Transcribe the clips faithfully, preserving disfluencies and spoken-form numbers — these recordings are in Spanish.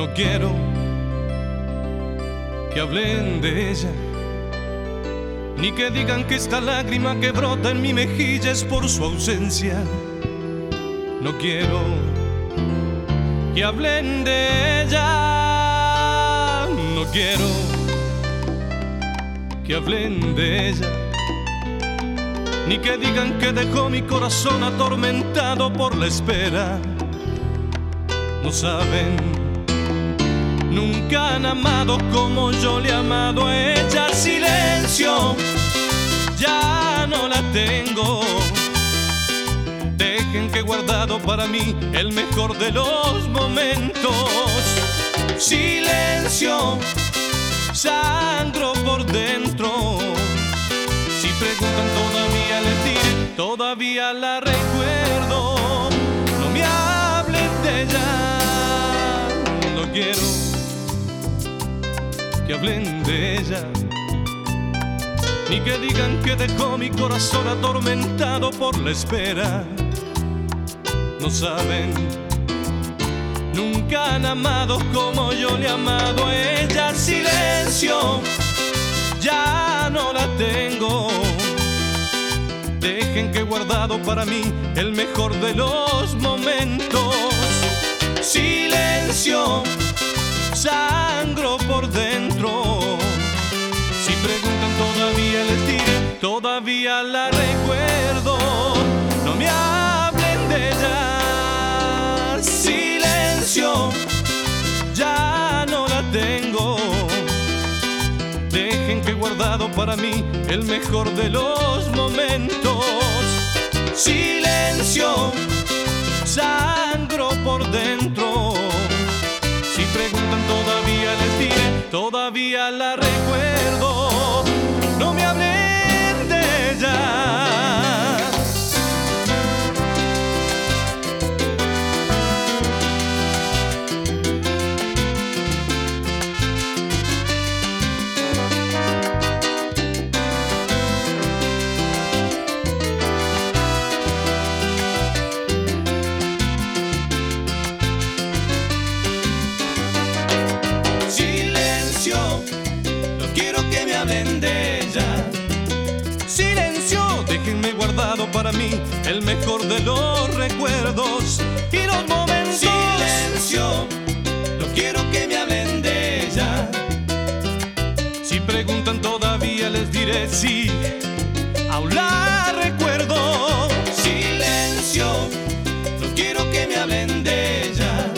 No quiero que hablen de ella, ni que digan que esta lágrima que brota en mi mejilla es por su ausencia. No quiero que hablen de ella, no quiero que hablen de ella, ni que digan que dejó mi corazón atormentado por la espera. No saben, nunca han amado como yo le he amado a ella. Silencio, ya no la tengo. Dejen que he guardado para mí el mejor de los momentos. Silencio, sangro por dentro. Si preguntan todavía les diré, todavía la recuerdo. No me hablen de ella, no quiero que hablen de ella, ni que digan que dejó mi corazón atormentado por la espera. No saben, nunca han amado como yo le he amado a ella. Silencio, ya no la tengo. Dejen que he guardado para mí el mejor de los momentos. Silencio, sangro por dentro. Si preguntan todavía les diré, todavía la recuerdo. No me hablen de ella. Silencio, ya no la tengo. Dejen que he guardado para mí el mejor de los momentos. Silencio, sangro por dentro. Si preguntan todavía les diré, todavía la recuerdo. No me hablen de ella. De ella. Silencio, déjenme guardado para mí el mejor de los recuerdos y los momentos. Silencio, no quiero que me hablen de ella. Si preguntan todavía les diré sí, aún la recuerdo. Silencio, no quiero que me hablen de ella.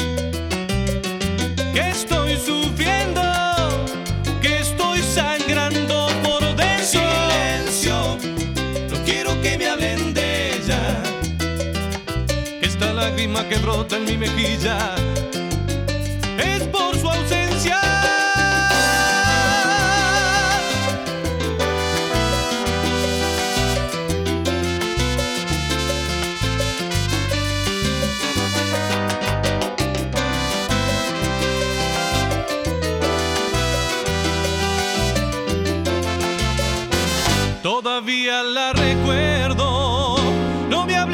Que estoy sufriendo, que estoy sangrando por dentro. Silencio, no quiero que me hablen de ella. Esta lágrima que brota en mi mejilla es por su ausencia. Todavía la recuerdo, no me